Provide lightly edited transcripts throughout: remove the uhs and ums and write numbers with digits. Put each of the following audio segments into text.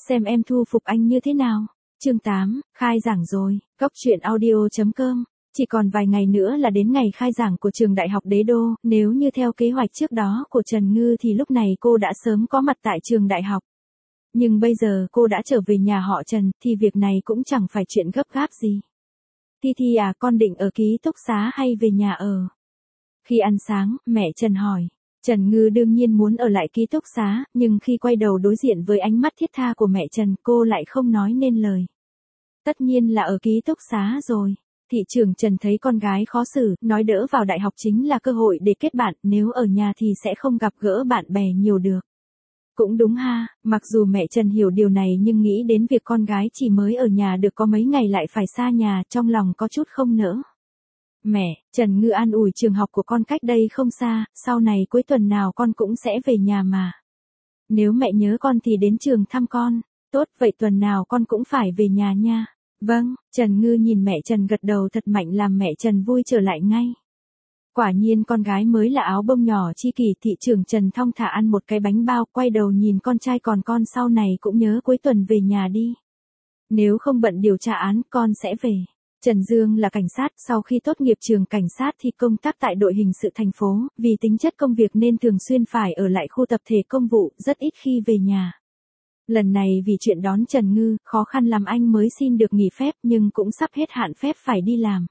xem em thu phục anh như thế nào. Chương 8, khai giảng rồi, Góc truyện audio.com. Chỉ còn vài ngày nữa là đến ngày khai giảng của trường Đại học Đế Đô, nếu như theo kế hoạch trước đó của Trần Ngư thì lúc này cô đã sớm có mặt tại trường đại học. Nhưng bây giờ cô đã trở về nhà họ Trần, thì việc này cũng chẳng phải chuyện gấp gáp gì. Thi Thi à, con định ở ký túc xá hay về nhà ở? Khi ăn sáng, mẹ Trần hỏi. Trần Ngư đương nhiên muốn ở lại ký túc xá, nhưng khi quay đầu đối diện với ánh mắt thiết tha của mẹ Trần, cô lại không nói nên lời. Tất nhiên là ở ký túc xá rồi. Thị trưởng Trần thấy con gái khó xử, nói đỡ vào đại học chính là cơ hội để kết bạn, nếu ở nhà thì sẽ không gặp gỡ bạn bè nhiều được. Cũng đúng ha, mặc dù mẹ Trần hiểu điều này nhưng nghĩ đến việc con gái chỉ mới ở nhà được có mấy ngày lại phải xa nhà, trong lòng có chút không nỡ. Mẹ, Trần Ngư an ủi, trường học của con cách đây không xa, sau này cuối tuần nào con cũng sẽ về nhà mà. Nếu mẹ nhớ con thì đến trường thăm con. Tốt, vậy tuần nào con cũng phải về nhà nha. Vâng, Trần Ngư nhìn mẹ Trần gật đầu thật mạnh làm mẹ Trần vui trở lại ngay. Quả nhiên con gái mới là áo bông nhỏ chi kỷ. Thị trưởng Trần thong thả ăn một cái bánh bao, quay đầu nhìn con trai, còn con sau này cũng nhớ cuối tuần về nhà đi. Nếu không bận điều tra án, con sẽ về. Trần Dương là cảnh sát, sau khi tốt nghiệp trường cảnh sát thì công tác tại đội hình sự thành phố, vì tính chất công việc nên thường xuyên phải ở lại khu tập thể công vụ, rất ít khi về nhà. Lần này vì chuyện đón Trần Ngư, khó khăn lắm anh mới xin được nghỉ phép, nhưng cũng sắp hết hạn phép phải đi làm.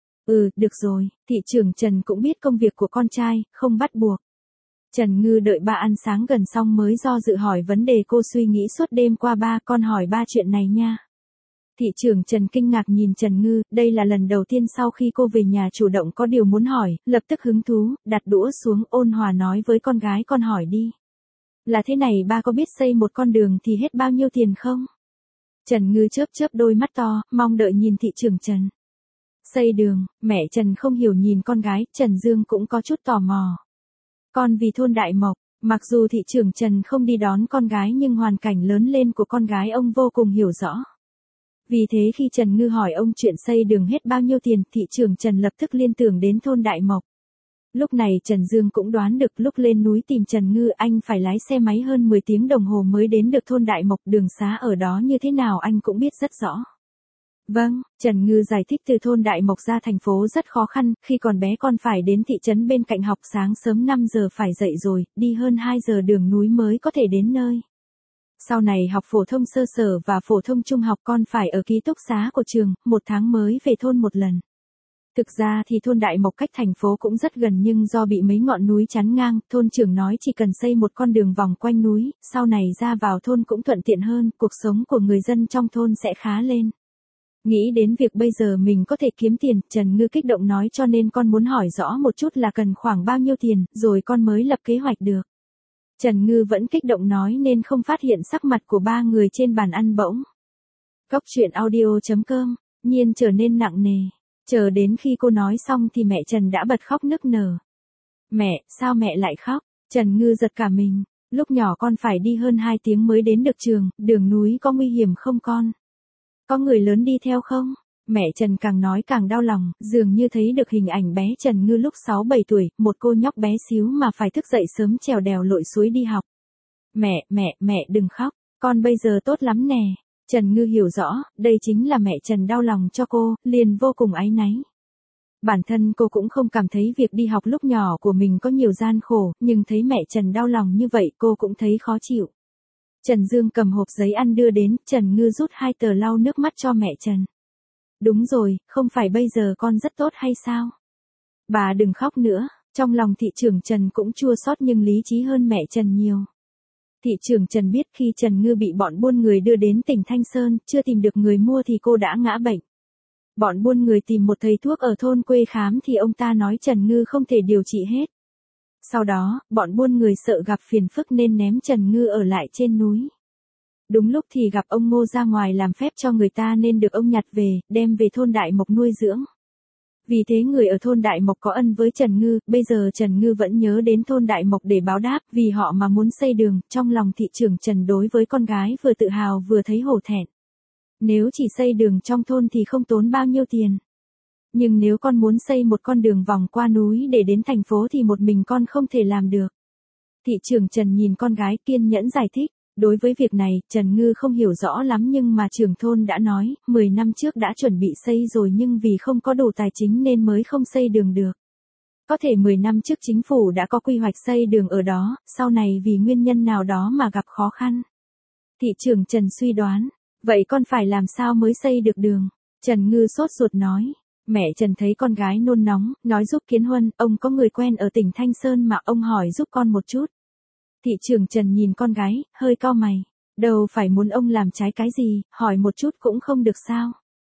Được rồi, thị trưởng Trần cũng biết công việc của con trai, không bắt buộc. Trần Ngư đợi ba ăn sáng gần xong mới do dự hỏi vấn đề cô suy nghĩ suốt đêm qua. Ba, con hỏi ba chuyện này nha. Thị trưởng Trần kinh ngạc nhìn Trần Ngư, đây là lần đầu tiên sau khi cô về nhà chủ động có điều muốn hỏi, lập tức hứng thú, đặt đũa xuống, ôn hòa nói với con gái, con hỏi đi. Là thế này, ba có biết xây một con đường thì hết bao nhiêu tiền không? Trần Ngư chớp chớp đôi mắt to, mong đợi nhìn thị trưởng Trần. Xây đường, mẹ Trần không hiểu nhìn con gái, Trần Dương cũng có chút tò mò. Con vì thôn Đại Mộc, mặc dù thị trưởng Trần không đi đón con gái nhưng hoàn cảnh lớn lên của con gái ông vô cùng hiểu rõ. Vì thế khi Trần Ngư hỏi ông chuyện xây đường hết bao nhiêu tiền, thị trưởng Trần lập tức liên tưởng đến thôn Đại Mộc. Lúc này Trần Dương cũng đoán được lúc lên núi tìm Trần Ngư anh phải lái xe máy hơn 10 tiếng đồng hồ mới đến được thôn Đại Mộc, đường xá ở đó như thế nào anh cũng biết rất rõ. Vâng, Trần Ngư giải thích, từ thôn Đại Mộc ra thành phố rất khó khăn, khi còn bé con phải đến thị trấn bên cạnh học, sáng sớm 5 giờ phải dậy rồi, đi hơn 2 giờ đường núi mới có thể đến nơi. Sau này học phổ thông sơ sở và phổ thông trung học con phải ở ký túc xá của trường, 1 tháng mới về thôn một lần. Thực ra thì thôn Đại Mộc cách thành phố cũng rất gần nhưng do bị mấy ngọn núi chắn ngang, thôn trưởng nói chỉ cần xây một con đường vòng quanh núi, sau này ra vào thôn cũng thuận tiện hơn, cuộc sống của người dân trong thôn sẽ khá lên. Nghĩ đến việc bây giờ mình có thể kiếm tiền, Trần Ngư kích động nói, cho nên con muốn hỏi rõ một chút là cần khoảng bao nhiêu tiền, rồi con mới lập kế hoạch được. Trần Ngư vẫn kích động nói nên không phát hiện sắc mặt của ba người trên bàn ăn bỗng. Góc truyện audio.com, nhiên trở nên nặng nề. Chờ đến khi cô nói xong thì mẹ Trần đã bật khóc nức nở. Mẹ, sao mẹ lại khóc? Trần Ngư giật cả mình. Lúc nhỏ con phải đi hơn 2 tiếng mới đến được trường, đường núi có nguy hiểm không con? Có người lớn đi theo không? Mẹ Trần càng nói càng đau lòng, dường như thấy được hình ảnh bé Trần Ngư lúc 6-7 tuổi, một cô nhóc bé xíu mà phải thức dậy sớm trèo đèo lội suối đi học. Mẹ đừng khóc, con bây giờ tốt lắm nè. Trần Ngư hiểu rõ, đây chính là mẹ Trần đau lòng cho cô, liền vô cùng áy náy. Bản thân cô cũng không cảm thấy việc đi học lúc nhỏ của mình có nhiều gian khổ, nhưng thấy mẹ Trần đau lòng như vậy cô cũng thấy khó chịu. Trần Dương cầm hộp giấy ăn đưa đến, Trần Ngư rút 2 tờ lau nước mắt cho mẹ Trần. Đúng rồi, không phải bây giờ con rất tốt hay sao? Bà đừng khóc nữa, trong lòng thị trưởng Trần cũng chua xót nhưng lý trí hơn mẹ Trần nhiều. Thị trưởng Trần biết khi Trần Ngư bị bọn buôn người đưa đến tỉnh Thanh Sơn, chưa tìm được người mua thì cô đã ngã bệnh. Bọn buôn người tìm một thầy thuốc ở thôn quê khám thì ông ta nói Trần Ngư không thể điều trị hết. Sau đó, bọn buôn người sợ gặp phiền phức nên ném Trần Ngư ở lại trên núi. Đúng lúc thì gặp ông Ngô ra ngoài làm phép cho người ta nên được ông nhặt về, đem về thôn Đại Mộc nuôi dưỡng. Vì thế người ở thôn Đại Mộc có ân với Trần Ngư, bây giờ Trần Ngư vẫn nhớ đến thôn Đại Mộc để báo đáp, vì họ mà muốn xây đường, trong lòng thị trưởng Trần đối với con gái vừa tự hào vừa thấy hổ thẹn. Nếu chỉ xây đường trong thôn thì không tốn bao nhiêu tiền. Nhưng nếu con muốn xây một con đường vòng qua núi để đến thành phố thì một mình con không thể làm được. Thị trưởng Trần nhìn con gái kiên nhẫn giải thích, Đối với việc này, Trần Ngư không hiểu rõ lắm nhưng mà trưởng thôn đã nói, 10 năm trước đã chuẩn bị xây rồi nhưng vì không có đủ tài chính nên mới không xây đường được. Có thể 10 năm trước chính phủ đã có quy hoạch xây đường ở đó, sau này vì nguyên nhân nào đó mà gặp khó khăn. Thị trưởng Trần suy đoán, vậy con phải làm sao mới xây được đường? Trần Ngư sốt ruột nói. Mẹ Trần thấy con gái nôn nóng, nói giúp Kiến Huân, ông có người quen ở tỉnh Thanh Sơn mà ông hỏi giúp con một chút. Thị trưởng Trần nhìn con gái, hơi cau mày. Đâu phải muốn ông làm trái cái gì, hỏi một chút cũng không được sao.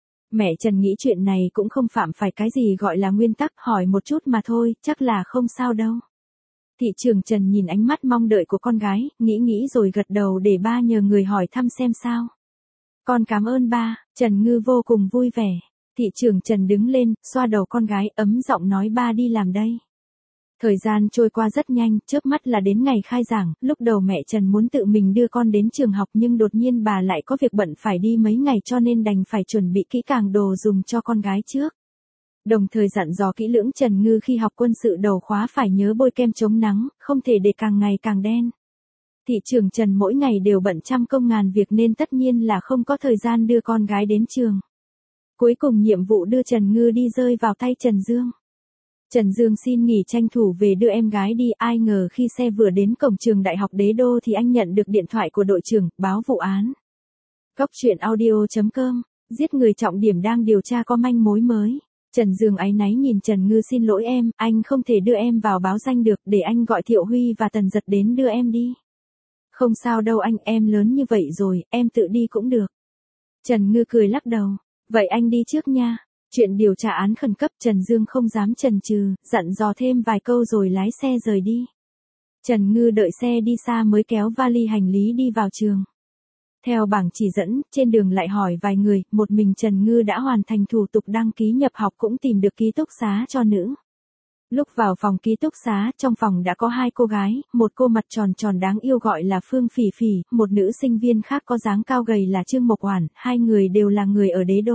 Mẹ Trần nghĩ chuyện này cũng không phạm phải cái gì gọi là nguyên tắc, hỏi một chút mà thôi, chắc là không sao đâu. Thị trưởng Trần nhìn ánh mắt mong đợi của con gái, nghĩ rồi gật đầu để ba nhờ người hỏi thăm xem sao. Con cảm ơn ba, Trần Ngư vô cùng vui vẻ. Thị trưởng Trần đứng lên, xoa đầu con gái, ấm giọng nói ba đi làm đây. Thời gian trôi qua rất nhanh, chớp mắt là đến ngày khai giảng, lúc đầu mẹ Trần muốn tự mình đưa con đến trường học nhưng đột nhiên bà lại có việc bận phải đi mấy ngày cho nên đành phải chuẩn bị kỹ càng đồ dùng cho con gái trước. Đồng thời dặn dò kỹ lưỡng Trần Ngư khi học quân sự đầu khóa phải nhớ bôi kem chống nắng, không thể để càng ngày càng đen. Thị trưởng Trần mỗi ngày đều bận trăm công ngàn việc nên tất nhiên là không có thời gian đưa con gái đến trường. Cuối cùng nhiệm vụ đưa Trần Ngư đi rơi vào tay Trần Dương. Trần Dương xin nghỉ tranh thủ về đưa em gái đi, ai ngờ khi xe vừa đến cổng trường Đại học Đế Đô thì anh nhận được điện thoại của đội trưởng, báo vụ án. Góc truyện audio.com, giết người trọng điểm đang điều tra có manh mối mới. Trần Dương áy náy nhìn Trần Ngư, xin lỗi em, anh không thể đưa em vào báo danh được, để anh gọi Thiệu Huy và Tần Giật đến đưa em đi. Không sao đâu anh, em lớn như vậy rồi, em tự đi cũng được. Trần Ngư cười lắc đầu, vậy anh đi trước nha. Chuyện điều tra án khẩn cấp, Trần Dương không dám chần chừ, dặn dò thêm vài câu rồi lái xe rời đi. Trần Ngư đợi xe đi xa mới kéo vali hành lý đi vào trường. Theo bảng chỉ dẫn, trên đường lại hỏi vài người, một mình Trần Ngư đã hoàn thành thủ tục đăng ký nhập học cũng tìm được ký túc xá cho nữ. Lúc vào phòng ký túc xá, trong phòng đã có hai cô gái, một cô mặt tròn tròn đáng yêu gọi là Phương Phỉ Phỉ, một nữ sinh viên khác có dáng cao gầy là Trương Mộc Oản, hai người đều là người ở Đế Đô.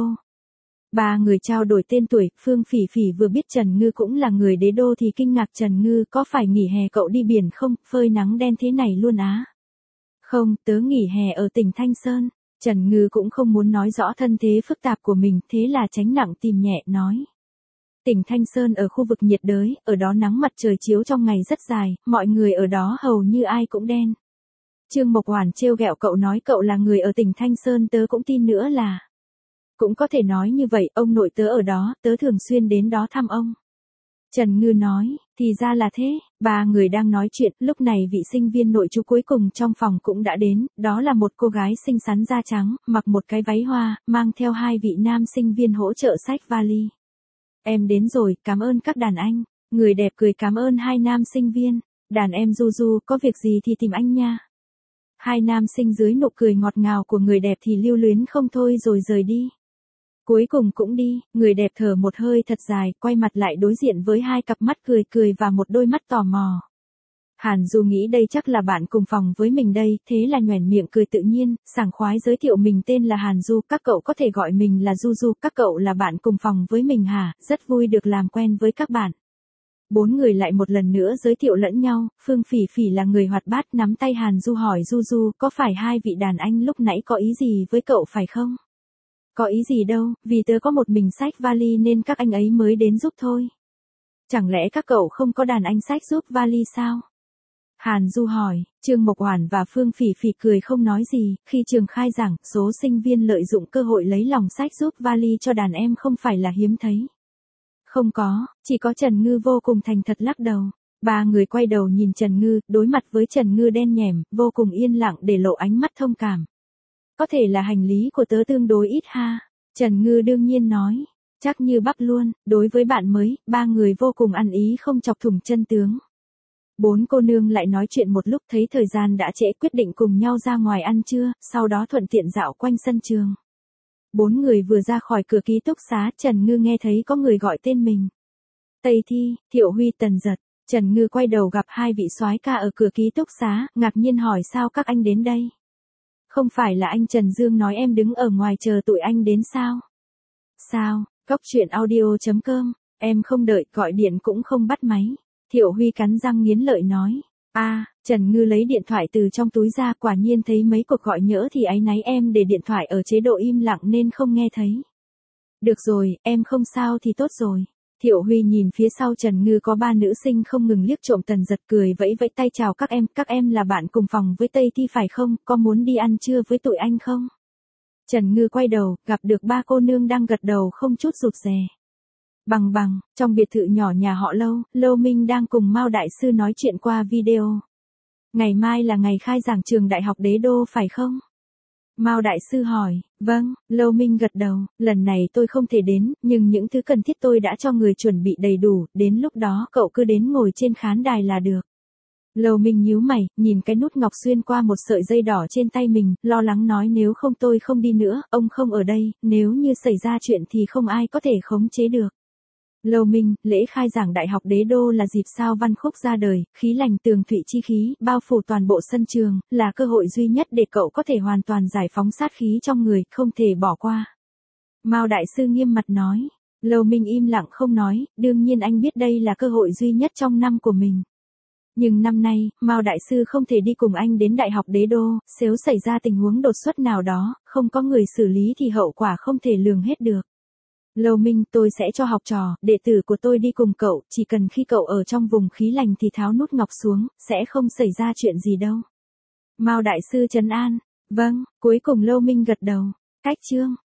Ba người trao đổi tên tuổi, Phương Phỉ Phỉ vừa biết Trần Ngư cũng là người Đế Đô thì kinh ngạc, Trần Ngư có phải nghỉ hè cậu đi biển không, phơi nắng đen thế này luôn á. Không, tớ nghỉ hè ở tỉnh Thanh Sơn. Trần Ngư cũng không muốn nói rõ thân thế phức tạp của mình, thế là tránh nặng tìm nhẹ nói. Tỉnh Thanh Sơn ở khu vực nhiệt đới, ở đó nắng mặt trời chiếu trong ngày rất dài, mọi người ở đó hầu như ai cũng đen. Trương Mộc Oản trêu ghẹo cậu nói cậu là người ở tỉnh Thanh Sơn, tớ cũng tin nữa là. Cũng có thể nói như vậy, ông nội tớ ở đó, tớ thường xuyên đến đó thăm ông. Trần Ngư nói, thì ra là thế, ba người đang nói chuyện, lúc này vị sinh viên nội trú cuối cùng trong phòng cũng đã đến, đó là một cô gái xinh xắn da trắng, mặc một cái váy hoa, mang theo hai vị nam sinh viên hỗ trợ xách vali. Em đến rồi, cảm ơn các đàn anh. Người đẹp cười cảm ơn hai nam sinh viên. Đàn em Du Du, có việc gì thì tìm anh nha. Hai nam sinh dưới nụ cười ngọt ngào của người đẹp thì lưu luyến không thôi rồi rời đi. Cuối cùng cũng đi, người đẹp thở một hơi thật dài, quay mặt lại đối diện với hai cặp mắt cười và một đôi mắt tò mò. Hàn Du nghĩ đây chắc là bạn cùng phòng với mình đây, thế là nhoẻn miệng cười tự nhiên, sảng khoái giới thiệu mình tên là Hàn Du, các cậu có thể gọi mình là Du Du, các cậu là bạn cùng phòng với mình hả, rất vui được làm quen với các bạn. Bốn người lại một lần nữa giới thiệu lẫn nhau, Phương Phỉ Phỉ là người hoạt bát nắm tay Hàn Du hỏi Du Du, có phải hai vị đàn anh lúc nãy có ý gì với cậu phải không? Có ý gì đâu, vì tớ có một mình xách vali nên các anh ấy mới đến giúp thôi. Chẳng lẽ các cậu không có đàn anh xách giúp vali sao? Hàn Du hỏi, Trương Mộc Oản và Phương Phỉ Phỉ cười không nói gì, khi trường khai giảng, số sinh viên lợi dụng cơ hội lấy lòng xách giúp vali cho đàn em không phải là hiếm thấy. Không có, chỉ có Trần Ngư vô cùng thành thật lắc đầu. Ba người quay đầu nhìn Trần Ngư, đối mặt với Trần Ngư đen nhẻm, vô cùng yên lặng để lộ ánh mắt thông cảm. Có thể là hành lý của tớ tương đối ít ha. Trần Ngư đương nhiên nói, chắc như bắp luôn, đối với bạn mới, ba người vô cùng ăn ý không chọc thủng chân tướng. Bốn cô nương lại nói chuyện một lúc thấy thời gian đã trễ quyết định cùng nhau ra ngoài ăn trưa, sau đó thuận tiện dạo quanh sân trường. Bốn người vừa ra khỏi cửa ký túc xá, Trần Ngư nghe thấy có người gọi tên mình. Tây Thi, Thiệu Huy, Tần Giật. Trần Ngư quay đầu gặp hai vị soái ca ở cửa ký túc xá, ngạc nhiên hỏi sao các anh đến đây? Không phải là anh Trần Dương nói em đứng ở ngoài chờ tụi anh đến sao? Sao, góc truyện audio.com, em không đợi, gọi điện cũng không bắt máy. Thiệu Huy cắn răng nghiến lợi nói. Trần Ngư lấy điện thoại từ trong túi ra, quả nhiên thấy mấy cuộc gọi nhỡ thì áy náy, em để điện thoại ở chế độ im lặng nên không nghe thấy. Được rồi, em không sao thì tốt rồi. Thiệu Huy nhìn phía sau Trần Ngư có 3 nữ sinh không ngừng liếc trộm, Tần Giật cười vẫy vẫy tay chào các em là bạn cùng phòng với Tây Thi phải không, có muốn đi ăn trưa với tụi anh không? Trần Ngư quay đầu, gặp được 3 cô nương đang gật đầu không chút rụt rè. Bằng, trong biệt thự nhỏ nhà họ Lâu Minh đang cùng Mao Đại Sư nói chuyện qua video. Ngày mai là ngày khai giảng trường Đại học Đế Đô phải không? Mao Đại Sư hỏi. Vâng, Lâu Minh gật đầu, lần này tôi không thể đến, nhưng những thứ cần thiết tôi đã cho người chuẩn bị đầy đủ, đến lúc đó cậu cứ đến ngồi trên khán đài là được. Lâu Minh nhíu mày, nhìn cái nút ngọc xuyên qua một sợi dây đỏ trên tay mình, lo lắng nói nếu không tôi không đi nữa, ông không ở đây, nếu như xảy ra chuyện thì không ai có thể khống chế được. Lâu Minh, lễ khai giảng Đại học Đế Đô là dịp sao Văn Khúc ra đời, khí lành tường thụy chi khí, bao phủ toàn bộ sân trường, là cơ hội duy nhất để cậu có thể hoàn toàn giải phóng sát khí trong người, không thể bỏ qua. Mao Đại Sư nghiêm mặt nói. Lâu Minh im lặng không nói, đương nhiên anh biết đây là cơ hội duy nhất trong năm của mình. Nhưng năm nay, Mao Đại Sư không thể đi cùng anh đến Đại học Đế Đô, nếu xảy ra tình huống đột xuất nào đó, không có người xử lý thì hậu quả không thể lường hết được. Lâu Minh, tôi sẽ cho học trò, đệ tử của tôi đi cùng cậu, chỉ cần khi cậu ở trong vùng khí lành thì tháo nút ngọc xuống, sẽ không xảy ra chuyện gì đâu. Mao Đại Sư trấn an. Vâng, cuối cùng Lâu Minh gật đầu. Cách chương